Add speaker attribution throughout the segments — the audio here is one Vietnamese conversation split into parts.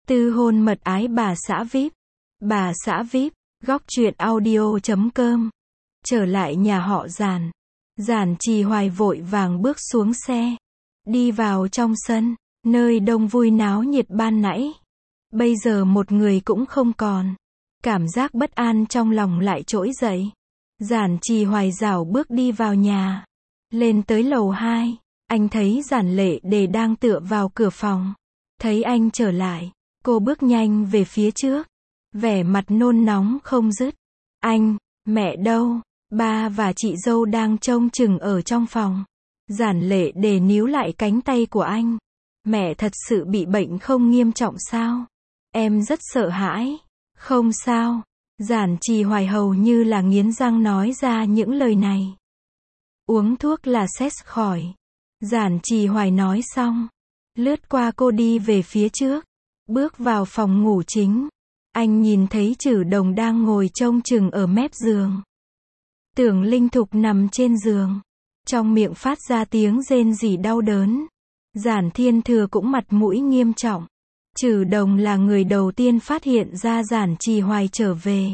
Speaker 1: Tư hôn mật ái bà xã VIP. Bà xã VIP, góc truyện audio.com. Trở lại nhà họ Giản. Giản Trì Hoài vội vàng bước xuống xe. Đi vào trong sân, nơi đông vui náo nhiệt ban nãy. Bây giờ một người cũng không còn. Cảm giác bất an trong lòng lại trỗi dậy. Giản Trì Hoài rảo bước đi vào nhà. Lên tới lầu 2, anh thấy Giản Lệ Đề đang tựa vào cửa phòng. Thấy anh trở lại, cô bước nhanh về phía trước. Vẻ mặt nôn nóng không dứt. Anh, mẹ đâu? Ba và chị dâu đang trông chừng ở trong phòng. Giản Lệ Đề níu lại cánh tay của anh. Mẹ thật sự bị bệnh không nghiêm trọng sao? Em rất sợ hãi. Không sao. Giản Trì Hoài hầu như là nghiến răng nói ra những lời này. Uống thuốc là sẽ khỏi. Giản Trì Hoài nói xong, lướt qua cô đi về phía trước, bước vào phòng ngủ chính. Anh nhìn thấy Trử Đồng đang ngồi trông chừng ở mép giường. Tưởng Linh Thục nằm trên giường, trong miệng phát ra tiếng rên rỉ đau đớn. Giản Thiên Thừa cũng mặt mũi nghiêm trọng. Trử Đồng là người đầu tiên phát hiện ra Giản Trì Hoài trở về.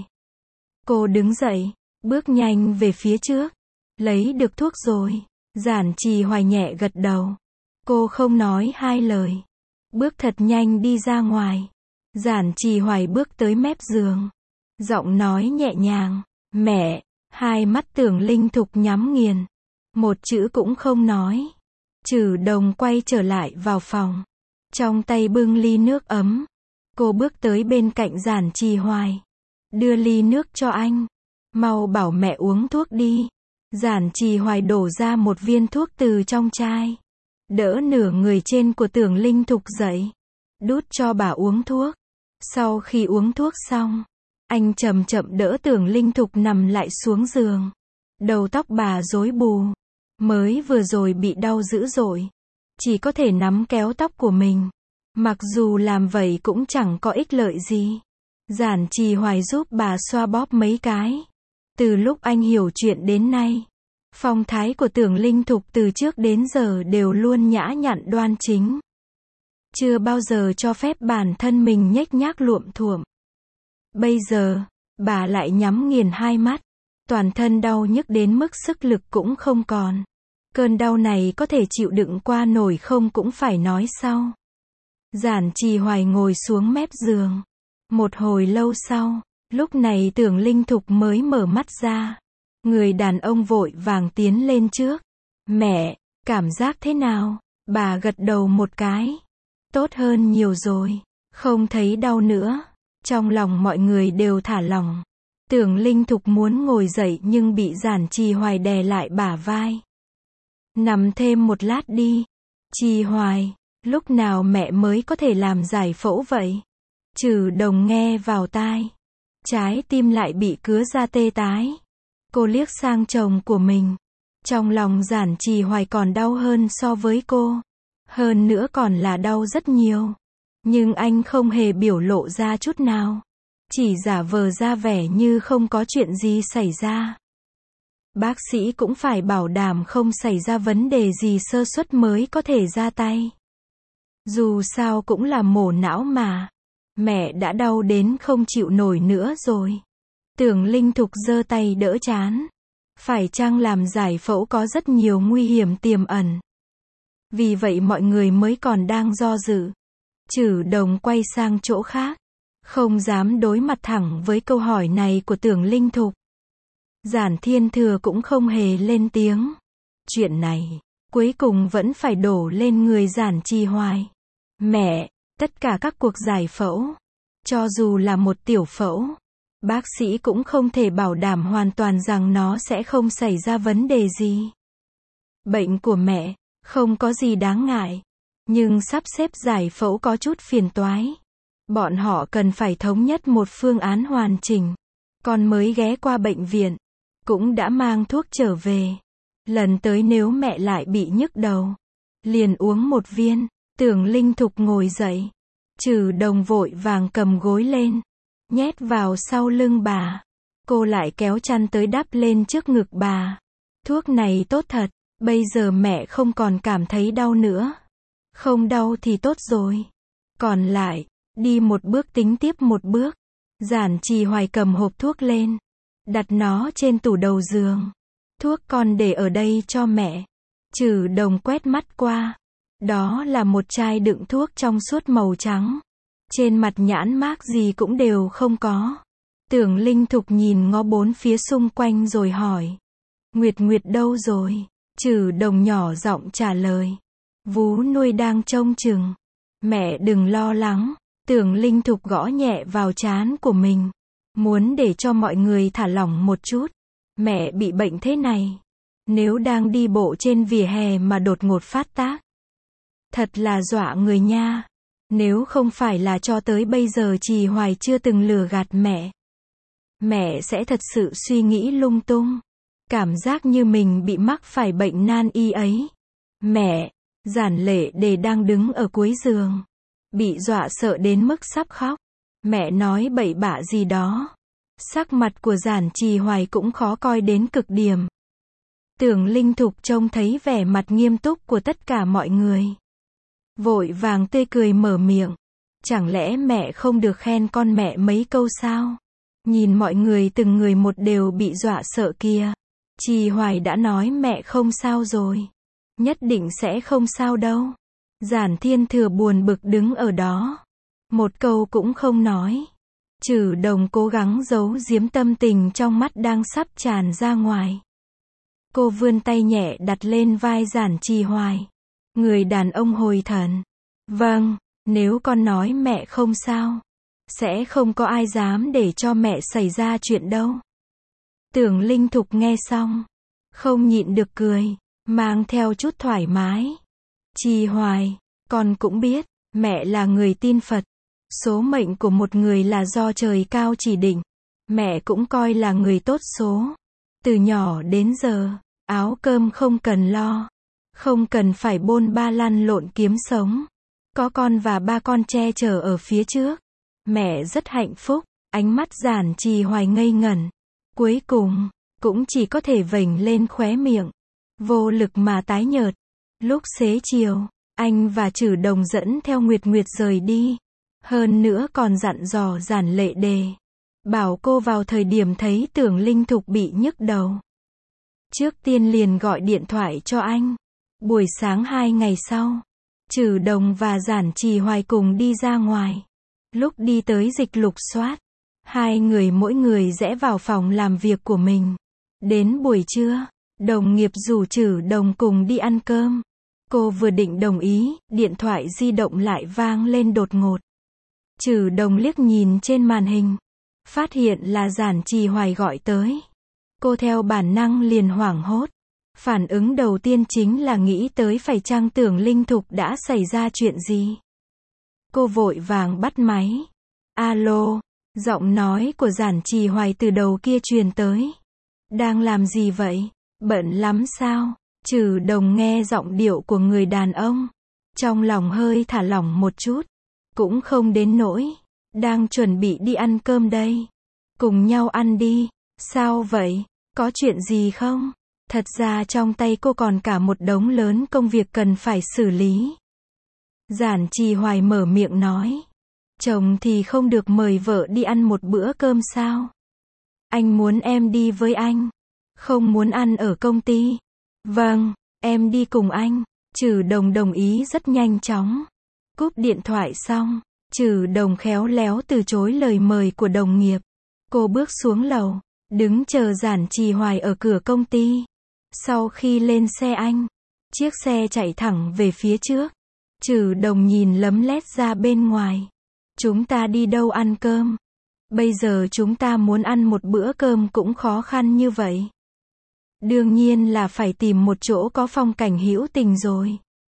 Speaker 1: Cô đứng dậy, bước nhanh về phía trước. Lấy được thuốc rồi. Giản Trì Hoài nhẹ gật đầu. Cô không nói hai lời. Bước thật nhanh đi ra ngoài. Giản Trì Hoài bước tới mép giường. Giọng nói nhẹ nhàng. Mẹ. Hai mắt Tưởng Linh Thục nhắm nghiền. Một chữ cũng không nói. Trử Đồng quay trở lại vào phòng. Trong tay bưng ly nước ấm. Cô bước tới bên cạnh Giản Trì Hoài. Đưa ly nước cho anh. Mau bảo mẹ uống thuốc đi. Giản Trì Hoài đổ ra một viên thuốc từ trong chai. Đỡ nửa người trên của Tưởng Linh Thục dậy. Đút cho bà uống thuốc. Sau khi uống thuốc xong, anh chậm chậm đỡ Tưởng Linh Thục nằm lại xuống giường. Đầu tóc bà rối bù. Mới vừa rồi bị đau dữ dội. Chỉ có thể nắm kéo tóc của mình. Mặc dù làm vậy cũng chẳng có ích lợi gì. Giản Trì Hoài giúp bà xoa bóp mấy cái. Từ lúc anh hiểu chuyện đến nay, phong thái của Tưởng Linh Thục từ trước đến giờ đều luôn nhã nhặn đoan chính. Chưa bao giờ cho phép bản thân mình nhếch nhác luộm thuộm. Bây giờ, bà lại nhắm nghiền hai mắt. Toàn thân đau nhức đến mức sức lực cũng không còn. Cơn đau này có thể chịu đựng qua nổi không cũng phải nói sau. Giản Trì Hoài ngồi xuống mép giường. Một hồi lâu sau, lúc này Tưởng Linh Thục mới mở mắt ra. Người đàn ông vội vàng tiến lên trước. Mẹ, cảm giác thế nào? Bà gật đầu một cái. Tốt hơn nhiều rồi. Không thấy đau nữa. Trong lòng mọi người đều thả lỏng. Tưởng Linh Thục muốn ngồi dậy nhưng bị Giản Trì Hoài đè lại bả vai. Nằm thêm một lát đi. Trì Hoài, lúc nào mẹ mới có thể làm giải phẫu vậy? Trử Đồng nghe vào tai. Trái tim lại bị cứa ra tê tái. Cô liếc sang chồng của mình. Trong lòng Giản Trì Hoài còn đau hơn so với cô. Hơn nữa còn là đau rất nhiều. Nhưng anh không hề biểu lộ ra chút nào. Chỉ giả vờ ra vẻ như không có chuyện gì xảy ra. Bác sĩ cũng phải bảo đảm không xảy ra vấn đề gì sơ suất mới có thể ra tay. Dù sao cũng là mổ não mà. Mẹ đã đau đến không chịu nổi nữa rồi. Tưởng Linh Thục giơ tay đỡ trán. Phải chăng làm giải phẫu có rất nhiều nguy hiểm tiềm ẩn. Vì vậy mọi người mới còn đang do dự. Trử Đồng quay sang chỗ khác. Không dám đối mặt thẳng với câu hỏi này của Tưởng Linh Thục. Giản Thiên Thừa cũng không hề lên tiếng. Chuyện này, cuối cùng vẫn phải đổ lên người Giản Trì Hoài. Mẹ, tất cả các cuộc giải phẫu, cho dù là một tiểu phẫu, bác sĩ cũng không thể bảo đảm hoàn toàn rằng nó sẽ không xảy ra vấn đề gì. Bệnh của mẹ, không có gì đáng ngại. Nhưng sắp xếp giải phẫu có chút phiền toái. Bọn họ cần phải thống nhất một phương án hoàn chỉnh. Con mới ghé qua bệnh viện, cũng đã mang thuốc trở về. Lần tới nếu mẹ lại bị nhức đầu, liền uống một viên. Tưởng Linh Thục ngồi dậy. Trử Đồng vội vàng cầm gối lên, nhét vào sau lưng bà. Cô lại kéo chăn tới đắp lên trước ngực bà. Thuốc này tốt thật, bây giờ mẹ không còn cảm thấy đau nữa. Không đau thì tốt rồi. Còn lại, Đi một bước tính tiếp một bước. Giản Trì Hoài cầm hộp thuốc lên. Đặt nó trên tủ đầu giường. Thuốc con để ở đây cho mẹ. Trừ Đồng quét mắt qua. Đó là một chai đựng thuốc trong suốt màu trắng. Trên mặt nhãn mác gì cũng đều không có. Tưởng Linh Thục nhìn ngó bốn phía xung quanh rồi hỏi. Nguyệt Nguyệt đâu rồi? Trừ Đồng nhỏ giọng trả lời. Vú nuôi đang trông chừng. Mẹ đừng lo lắng. Tưởng Linh Thục gõ nhẹ vào trán của mình. Muốn để cho mọi người thả lỏng một chút. Mẹ bị bệnh thế này. Nếu đang đi bộ trên vỉa hè mà đột ngột phát tác. Thật là dọa người nha. Nếu không phải là cho tới bây giờ Trì Hoài chưa từng lừa gạt mẹ. Mẹ sẽ thật sự suy nghĩ lung tung. Cảm giác như mình bị mắc phải bệnh nan y ấy. Mẹ, Giản Lệ Đề đang đứng ở cuối giường. Bị dọa sợ đến mức sắp khóc. Mẹ nói bậy bạ gì đó. Sắc mặt của Giản Trì Hoài cũng khó coi đến cực điểm. Tưởng Linh Thục trông thấy vẻ mặt nghiêm túc của tất cả mọi người. Vội vàng tươi cười mở miệng. Chẳng lẽ mẹ không được khen con mẹ mấy câu sao? Nhìn mọi người từng người một đều bị dọa sợ kia. Trì Hoài đã nói mẹ không sao rồi. Nhất định sẽ không sao đâu. Giản Thiên Thừa buồn bực đứng ở đó. Một câu cũng không nói. Trừ Đồng cố gắng giấu giếm tâm tình trong mắt đang sắp tràn ra ngoài. Cô vươn tay nhẹ đặt lên vai Giản Trì Hoài. Người đàn ông hồi thần. Vâng, nếu con nói mẹ không sao, sẽ không có ai dám để cho mẹ xảy ra chuyện đâu. Tưởng Linh Thục nghe xong, không nhịn được cười, mang theo chút thoải mái. Trì Hoài, con cũng biết, mẹ là người tin Phật. Số mệnh của một người là do trời cao chỉ định. Mẹ cũng coi là người tốt số. Từ nhỏ đến giờ, áo cơm không cần lo. Không cần phải bôn ba lăn lộn kiếm sống. Có con và ba con che chở ở phía trước. Mẹ rất hạnh phúc. Ánh mắt Giản Trì Hoài ngây ngẩn. Cuối cùng, cũng chỉ có thể vểnh lên khóe miệng. Vô lực mà tái nhợt. Lúc xế chiều, anh và Trử Đồng dẫn theo Nguyệt Nguyệt rời đi. Hơn nữa còn dặn dò Giản Lệ Đề. Bảo cô vào thời điểm thấy Tưởng Linh Thục bị nhức đầu. Trước tiên liền gọi điện thoại cho anh. Buổi sáng 2 ngày sau, Trử Đồng và Giản Trì Hoài cùng đi ra ngoài. Lúc đi tới dịch lục soát, hai người mỗi người rẽ vào phòng làm việc của mình. Đến buổi trưa, đồng nghiệp rủ Trử Đồng cùng đi ăn cơm. Cô vừa định đồng ý, điện thoại di động lại vang lên đột ngột. Trử Đồng liếc nhìn trên màn hình, phát hiện là Giản Trì Hoài gọi tới. Cô theo bản năng liền hoảng hốt. Phản ứng đầu tiên chính là nghĩ tới phải chăng Tưởng Linh Thục đã xảy ra chuyện gì. Cô vội vàng bắt máy. Alo, giọng nói của Giản Trì Hoài từ đầu kia truyền tới. Đang làm gì vậy? Bận lắm sao? Trử Đồng nghe giọng điệu của người đàn ông. Trong lòng hơi thả lỏng một chút. Cũng không đến nỗi. Đang chuẩn bị đi ăn cơm đây. Cùng nhau ăn đi. Sao vậy? Có chuyện gì không? Thật ra trong tay cô còn cả một đống lớn công việc cần phải xử lý. Giản Trì Hoài mở miệng nói. Chồng thì không được mời vợ đi ăn một bữa cơm sao? Anh muốn em đi với anh. Không muốn ăn ở công ty. Vâng, em đi cùng anh. Trử Đồng đồng ý rất nhanh chóng. Cúp điện thoại xong, Trử Đồng khéo léo từ chối lời mời của đồng nghiệp. Cô bước xuống lầu, đứng chờ Giản Trì Hoài ở cửa công ty. Sau khi lên xe anh, chiếc xe chạy thẳng về phía trước. Trử Đồng nhìn lấm lét ra bên ngoài. Chúng ta đi đâu ăn cơm? Bây giờ chúng ta muốn ăn một bữa cơm cũng khó khăn như vậy. Đương nhiên là phải tìm một chỗ có phong cảnh hữu tình rồi.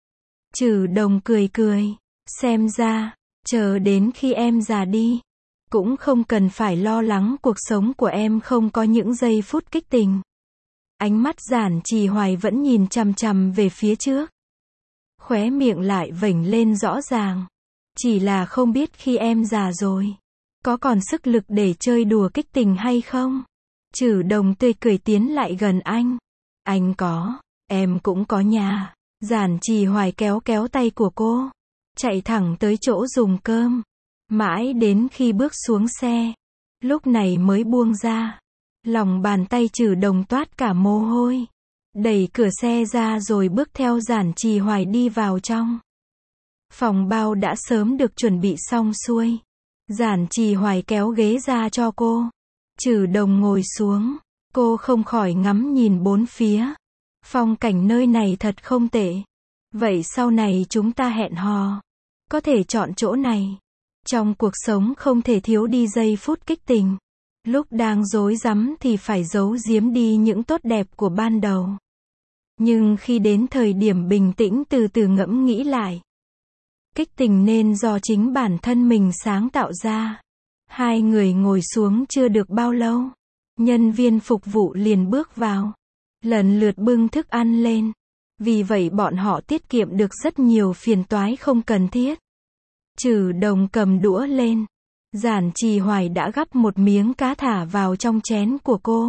Speaker 1: Trử Đồng cười cười. Xem ra, chờ đến khi em già đi, cũng không cần phải lo lắng cuộc sống của em không có những giây phút kích tình. Ánh mắt Giản Trì Hoài vẫn nhìn chằm chằm về phía trước. Khóe miệng lại vểnh lên rõ ràng. Chỉ là không biết khi em già rồi, có còn sức lực để chơi đùa kích tình hay không? Trử Đồng tươi cười tiến lại gần anh. Anh có, em cũng có nhà. Giản Trì Hoài kéo kéo tay của cô, chạy thẳng tới chỗ dùng cơm. Mãi đến khi bước xuống xe, lúc này mới buông ra. Lòng bàn tay Trử Đồng toát cả mồ hôi. Đẩy cửa xe ra rồi bước theo Giản Trì Hoài đi vào trong. Phòng bao đã sớm được chuẩn bị xong xuôi. Giản Trì Hoài kéo ghế ra cho cô. Trử Đồng ngồi xuống. Cô không khỏi ngắm nhìn bốn phía. Phong cảnh nơi này thật không tệ. Vậy sau này chúng ta hẹn hò. Có thể chọn chỗ này. Trong cuộc sống không thể thiếu đi giây phút kích tình. Lúc đang rối rắm thì phải giấu giếm đi những tốt đẹp của ban đầu. Nhưng khi đến thời điểm bình tĩnh từ từ ngẫm nghĩ lại. Kích tình nên do chính bản thân mình sáng tạo ra. Hai người ngồi xuống chưa được bao lâu. Nhân viên phục vụ liền bước vào. Lần lượt bưng thức ăn lên. Vì vậy bọn họ tiết kiệm được rất nhiều phiền toái không cần thiết. Trử Đồng cầm đũa lên. Giản Trì Hoài đã gắp một miếng cá thả vào trong chén của cô.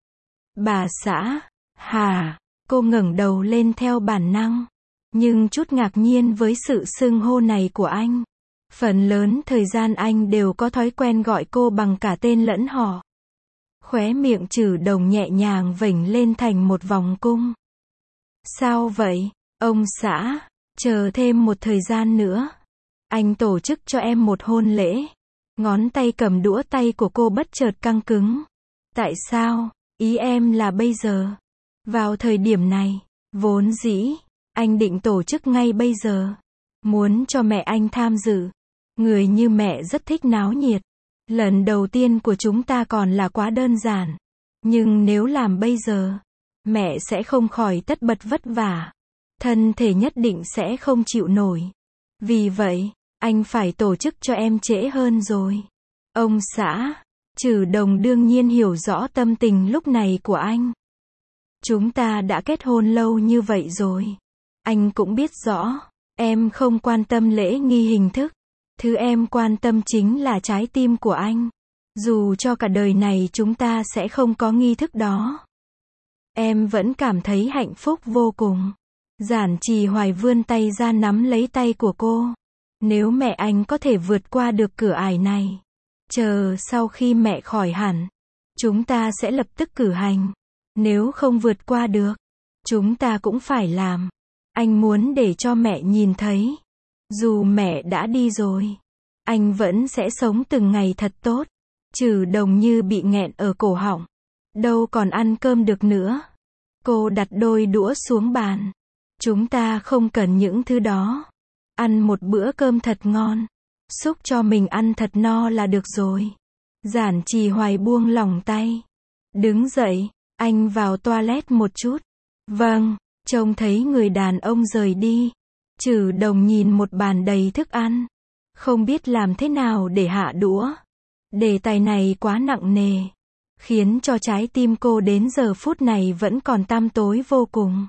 Speaker 1: Bà xã, hả? Cô ngẩng đầu lên theo bản năng. Nhưng chút ngạc nhiên với sự xưng hô này của anh. Phần lớn thời gian anh đều có thói quen gọi cô bằng cả tên lẫn họ. Khóe miệng Trử Đồng nhẹ nhàng vểnh lên thành một vòng cung. Sao vậy, ông xã? Chờ thêm một thời gian nữa. Anh tổ chức cho em một hôn lễ. Ngón tay cầm đũa tay của cô bất chợt căng cứng. Tại sao? Ý em là bây giờ. Vào thời điểm này, vốn dĩ, anh định tổ chức ngay bây giờ. Muốn cho mẹ anh tham dự. Người như mẹ rất thích náo nhiệt. Lần đầu tiên của chúng ta còn là quá đơn giản. Nhưng nếu làm bây giờ, mẹ sẽ không khỏi tất bật vất vả. Thân thể nhất định sẽ không chịu nổi. Vì vậy, anh phải tổ chức cho em trễ hơn rồi. Ông xã, Trử Đồng đương nhiên hiểu rõ tâm tình lúc này của anh. Chúng ta đã kết hôn lâu như vậy rồi. Anh cũng biết rõ, em không quan tâm lễ nghi hình thức. Thứ em quan tâm chính là trái tim của anh. Dù cho cả đời này chúng ta sẽ không có nghi thức đó. Em vẫn cảm thấy hạnh phúc vô cùng. Giản Trì Hoài vươn tay ra nắm lấy tay của cô. Nếu mẹ anh có thể vượt qua được cửa ải này, chờ sau khi mẹ khỏi hẳn, chúng ta sẽ lập tức cử hành. Nếu không vượt qua được, chúng ta cũng phải làm. Anh muốn để cho mẹ nhìn thấy. Dù mẹ đã đi rồi, anh vẫn sẽ sống từng ngày thật tốt. Trử Đồng như bị nghẹn ở cổ họng. Đâu còn ăn cơm được nữa. Cô đặt đôi đũa xuống bàn. Chúng ta không cần những thứ đó. Ăn một bữa cơm thật ngon. Xúc cho mình ăn thật no là được rồi. Giản Trì Hoài buông lỏng tay. Đứng dậy, anh vào toilet một chút. Vâng, trông thấy người đàn ông rời đi. Trử Đồng nhìn một bàn đầy thức ăn. Không biết làm thế nào để hạ đũa. Đề tài này quá nặng nề. Khiến cho trái tim cô đến giờ phút này vẫn còn tăm tối vô cùng.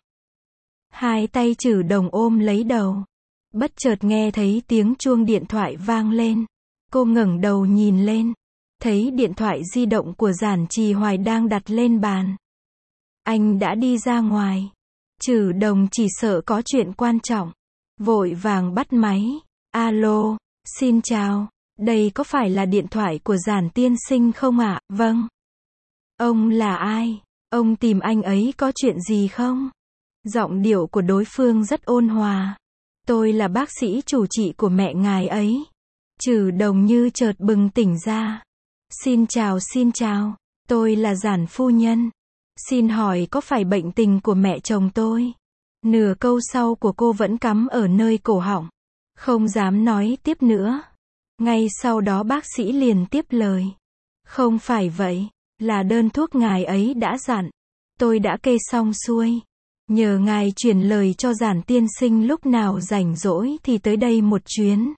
Speaker 1: Hai tay Trử Đồng ôm lấy đầu. Bất chợt nghe thấy tiếng chuông điện thoại vang lên. Cô ngẩng đầu nhìn lên. Thấy điện thoại di động của Giản Trì Hoài đang đặt lên bàn. Anh đã đi ra ngoài. Trử Đồng chỉ sợ có chuyện quan trọng. Vội vàng bắt máy. Alo, xin chào. Đây có phải là điện thoại của Giản tiên sinh không ạ? Vâng. Ông là ai? Ông tìm anh ấy có chuyện gì không? Giọng điệu của đối phương rất ôn hòa. Tôi là bác sĩ chủ trị của mẹ ngài ấy. Trử Đồng như chợt bừng tỉnh ra. Xin chào, tôi là Giản phu nhân. Xin hỏi có phải bệnh tình của mẹ chồng tôi? Nửa câu sau của cô vẫn cắm ở nơi cổ họng. Không dám nói tiếp nữa. Ngay sau đó bác sĩ liền tiếp lời. Không phải vậy, là đơn thuốc ngài ấy đã dặn. Tôi đã kê xong xuôi. Nhờ ngài truyền lời cho Giản tiên sinh lúc nào rảnh rỗi thì tới đây một chuyến.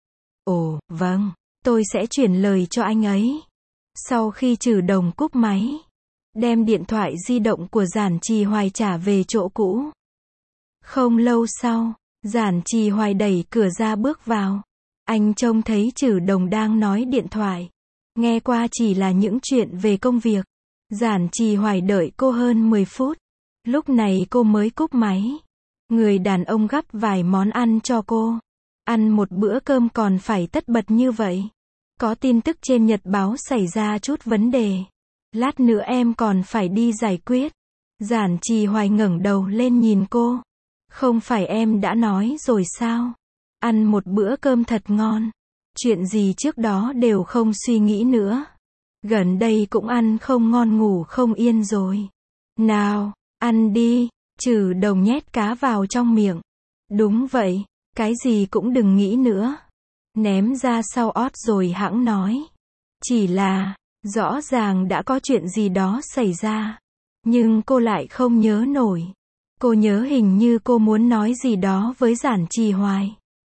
Speaker 1: Ồ, vâng, tôi sẽ truyền lời cho anh ấy. Sau khi Trử Đồng cúp máy, đem điện thoại di động của Giản Trì Hoài trả về chỗ cũ. Không lâu sau, Giản Trì Hoài đẩy cửa ra bước vào. Anh trông thấy Trử Đồng đang nói điện thoại. Nghe qua chỉ là những chuyện về công việc. Giản Trì Hoài đợi cô hơn 10 phút. Lúc này cô mới cúp máy. Người đàn ông gắp vài món ăn cho cô. Ăn một bữa cơm còn phải tất bật như vậy. Có tin tức trên nhật báo xảy ra chút vấn đề. Lát nữa em còn phải đi giải quyết. Giản Trì Hoài ngẩng đầu lên nhìn cô. Không phải em đã nói rồi sao? Ăn một bữa cơm thật ngon. Chuyện gì trước đó đều không suy nghĩ nữa. Gần đây cũng ăn không ngon ngủ không yên rồi. Nào, ăn đi. Trừ Đồng nhét cá vào trong miệng. Đúng vậy, cái gì cũng đừng nghĩ nữa. Ném ra sau ót rồi hẵng nói. Chỉ là, rõ ràng đã có chuyện gì đó xảy ra. Nhưng cô lại không nhớ nổi. Cô nhớ hình như cô muốn nói gì đó với Giản Trì Hoài.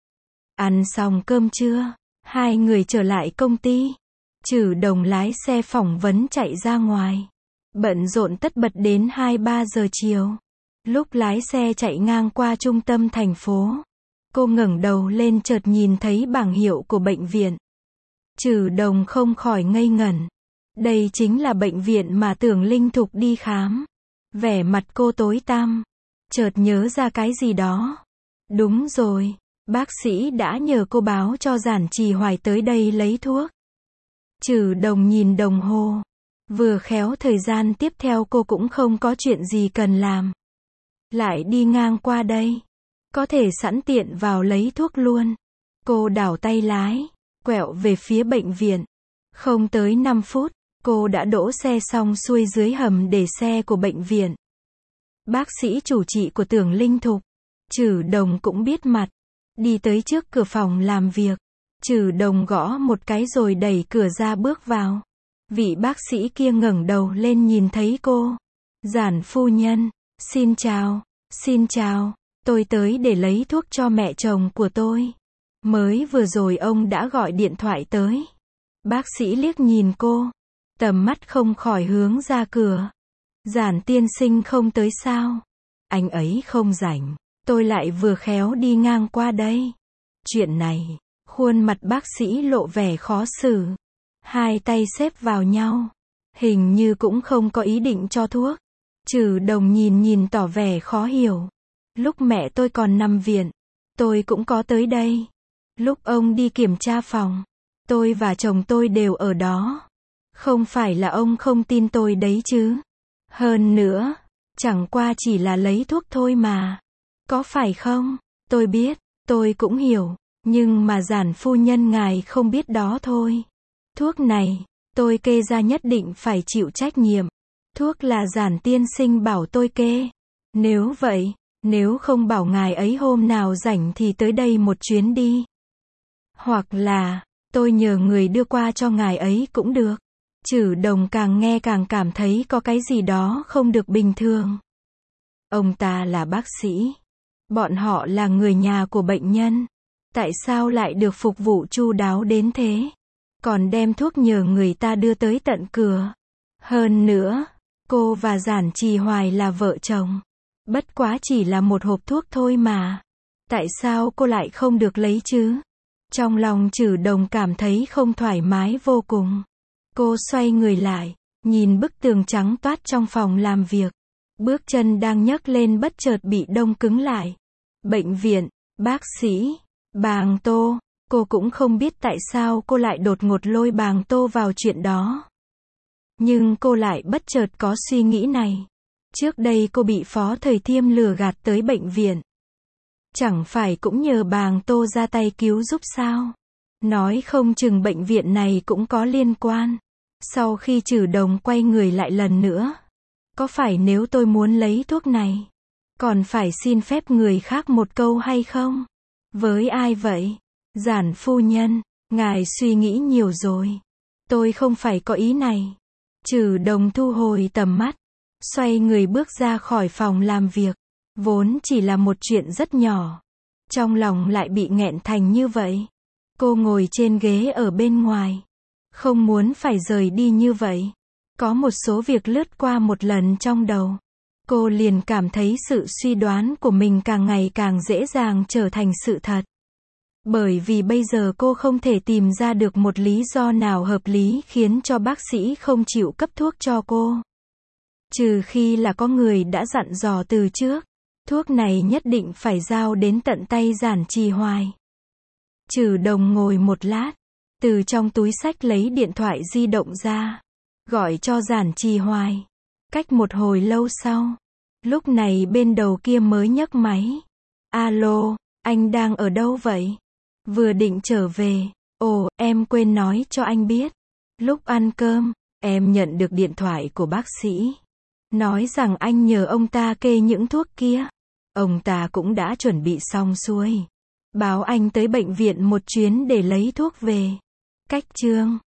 Speaker 1: Ăn xong cơm trưa, hai người trở lại công ty. Trừ Đồng lái xe phỏng vấn chạy ra ngoài. Bận rộn tất bật đến 2-3 giờ chiều. Lúc lái xe chạy ngang qua trung tâm thành phố, cô ngẩng đầu lên chợt nhìn thấy bảng hiệu của bệnh viện. Trừ Đồng không khỏi ngây ngẩn. Đây chính là bệnh viện mà Tưởng Linh Thục đi khám. Vẻ mặt cô tối tăm, chợt nhớ ra cái gì đó. Đúng rồi, bác sĩ đã nhờ cô báo cho Giản Trì Hoài tới đây lấy thuốc. Trừ Đồng nhìn đồng hồ. Vừa khéo thời gian tiếp theo cô cũng không có chuyện gì cần làm. Lại đi ngang qua đây. Có thể sẵn tiện vào lấy thuốc luôn. Cô đảo tay lái, quẹo về phía bệnh viện. Không tới 5 phút, cô đã đỗ xe xong xuôi dưới hầm để xe của bệnh viện. Bác sĩ chủ trị của Tưởng Linh Thục. Trừ Đồng cũng biết mặt. Đi tới trước cửa phòng làm việc. Trừ Đồng gõ một cái rồi đẩy cửa ra bước vào. Vị bác sĩ kia ngẩng đầu lên nhìn thấy cô. Giản phu nhân, xin chào, tôi tới để lấy thuốc cho mẹ chồng của tôi. Mới vừa rồi ông đã gọi điện thoại tới. Bác sĩ liếc nhìn cô, tầm mắt không khỏi hướng ra cửa. Giản tiên sinh không tới sao? Anh ấy không rảnh, tôi lại vừa khéo đi ngang qua đây. Chuyện này, khuôn mặt bác sĩ lộ vẻ khó xử. Hai tay xếp vào nhau, hình như cũng không có ý định cho thuốc. Trừ Đồng nhìn tỏ vẻ khó hiểu. Lúc mẹ tôi còn nằm viện, tôi cũng có tới đây. Lúc ông đi kiểm tra phòng, tôi và chồng tôi đều ở đó. Không phải là ông không tin tôi đấy chứ. Hơn nữa, chẳng qua chỉ là lấy thuốc thôi mà. Có phải không? Tôi biết, tôi cũng hiểu. Nhưng mà Giản phu nhân ngài không biết đó thôi. Thuốc này, tôi kê ra nhất định phải chịu trách nhiệm. Thuốc là Giản tiên sinh bảo tôi kê. Nếu vậy, nếu không bảo ngài ấy hôm nào rảnh thì tới đây một chuyến đi. Hoặc là, tôi nhờ người đưa qua cho ngài ấy cũng được. Trừ Đồng càng nghe càng cảm thấy có cái gì đó không được bình thường. Ông ta là bác sĩ. Bọn họ là người nhà của bệnh nhân. Tại sao lại được phục vụ chu đáo đến thế? Còn đem thuốc nhờ người ta đưa tới tận cửa. Hơn nữa, cô và Giản Trì Hoài là vợ chồng. Bất quá chỉ là một hộp thuốc thôi mà. Tại sao cô lại không được lấy chứ? Trong lòng Trừ Đồng cảm thấy không thoải mái vô cùng. Cô xoay người lại, nhìn bức tường trắng toát trong phòng làm việc. Bước chân đang nhấc lên bất chợt bị đông cứng lại. Bệnh viện, bác sĩ, Bàng Tô. Cô cũng không biết tại sao cô lại đột ngột lôi Bàng Tô vào chuyện đó. Nhưng cô lại bất chợt có suy nghĩ này. Trước đây cô bị Phó Thời Thiêm lừa gạt tới bệnh viện. Chẳng phải cũng nhờ Bàng Tô ra tay cứu giúp sao? Nói không chừng bệnh viện này cũng có liên quan. Sau khi Trừ Đồng quay người lại lần nữa. Có phải nếu tôi muốn lấy thuốc này, còn phải xin phép người khác một câu hay không? Với ai vậy? Giản phu nhân, ngài suy nghĩ nhiều rồi. Tôi không phải có ý này. Trừ Đồng thu hồi tầm mắt, xoay người bước ra khỏi phòng làm việc. Vốn chỉ là một chuyện rất nhỏ. Trong lòng lại bị nghẹn thành như vậy. Cô ngồi trên ghế ở bên ngoài. Không muốn phải rời đi như vậy. Có một số việc lướt qua một lần trong đầu. Cô liền cảm thấy sự suy đoán của mình càng ngày càng dễ dàng trở thành sự thật. Bởi vì bây giờ cô không thể tìm ra được một lý do nào hợp lý khiến cho bác sĩ không chịu cấp thuốc cho cô. Trừ khi là có người đã dặn dò từ trước. Thuốc này nhất định phải giao đến tận tay Giản Trì Hoài. Trừ Đồng ngồi một lát, từ trong túi xách lấy điện thoại di động ra, gọi cho Giản Trì Hoài. Cách một hồi lâu sau, lúc này bên đầu kia mới nhấc máy. Alo, anh đang ở đâu vậy? Vừa định trở về. Ồ, em quên nói cho anh biết. Lúc ăn cơm, em nhận được điện thoại của bác sĩ. Nói rằng anh nhờ ông ta kê những thuốc kia. Ông ta cũng đã chuẩn bị xong xuôi. Báo anh tới bệnh viện một chuyến để lấy thuốc về. Cách chương